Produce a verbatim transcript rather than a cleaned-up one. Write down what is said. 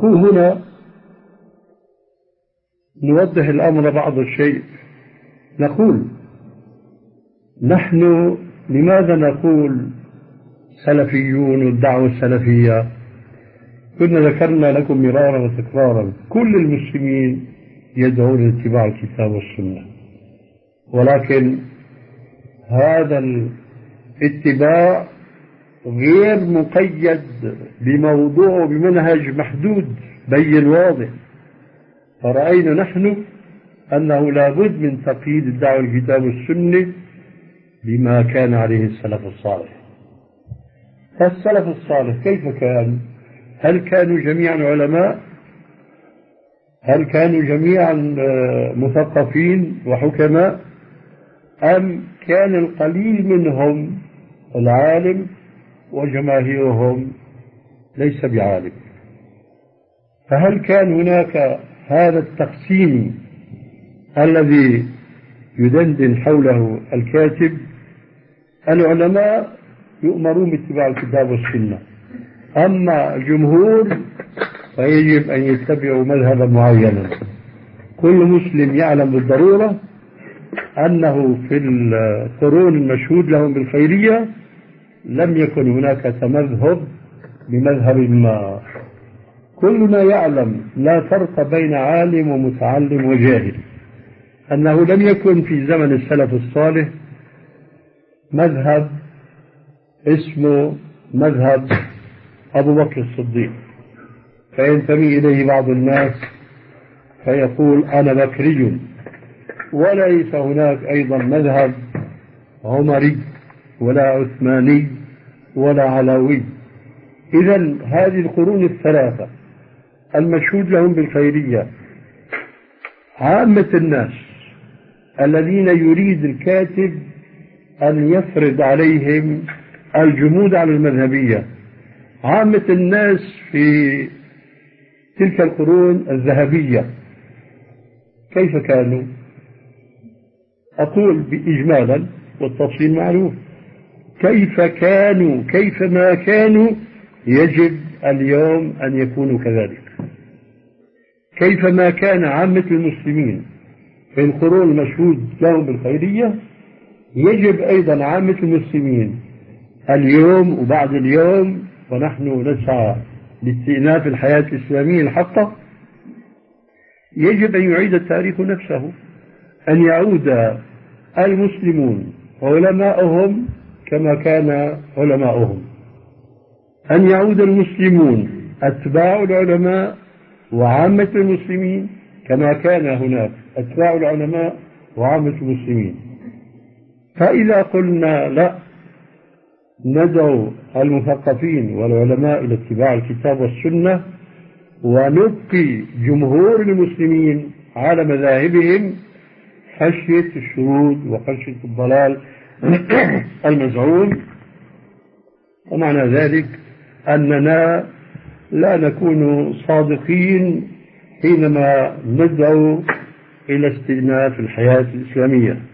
نقول هنا نوضح الأمر بعض الشيء. نقول نحن لماذا نقول سلفيون والدعوة السلفية؟ كنا ذكرنا لكم مرارا وتكرارا كل المسلمين يدعون لاتباع الكتاب والسنة، ولكن هذا الاتباع غير مقيد بموضوع وبمنهج محدود بين واضح. فرأينا نحن أنه لابد من تقييد الدعوة الكتاب والسنة بما كان عليه السلف الصالح. فالسلف الصالح كيف كان؟ هل كانوا جميعا علماء؟ هل كانوا جميعا مثقفين وحكماء؟ أم كان القليل منهم العالم وجماهيرهم ليس بعالم؟ فهل كان هناك هذا التقسيم الذي يدندن حوله الكاتب؟ العلماء يؤمرون باتباع الكتاب والسنة، أما الجمهور فيجب أن يتبعوا مذهبا معينا. كل مسلم يعلم بالضرورة أنه في القرون المشهود لهم بالخيرية لم يكن هناك تمذهب بمذهب ما. كلنا يعلم لا فرق بين عالم ومتعلم وجاهل، أنه لم يكن في زمن السلف الصالح مذهب اسمه مذهب أبو بكر الصديق فينتمي إليه بعض الناس فيقول أنا بكري، وليس هناك أيضا مذهب عمري ولا عثماني ولا علوي. إذن هذه القرون الثلاثة المشهود لهم بالخيرية عامة الناس الذين يريد الكاتب أن يفرض عليهم الجمود على المذهبية، عامة الناس في تلك القرون الذهبية كيف كانوا؟ أقول بإجمالا والتفصيل معروف. كيف كانوا كيف ما كانوا يجب اليوم أن يكونوا كذلك. كيف ما كان عامة المسلمين في القرون المشهود لهم بالخيرية يجب أيضا عامة المسلمين اليوم وبعد اليوم، ونحن نسعى لاستئناف الحياة الإسلامية الحقة، يجب أن يعيد التاريخ نفسه، أن يعود المسلمون علماءهم كما كان علماؤهم، أن يعود المسلمون أتباع العلماء وعامة المسلمين كما كان هناك أتباع العلماء وعامة المسلمين. فإذا قلنا لا ندعو المثقفين والعلماء إلى اتباع الكتاب والسنة ونبقي جمهور المسلمين على مذاهبهم خشية الشذوذ وخشية الضلال المزعوم، ومعنى ذلك أننا لا نكون صادقين حينما ندعو إلى استئناف الحياة الإسلامية.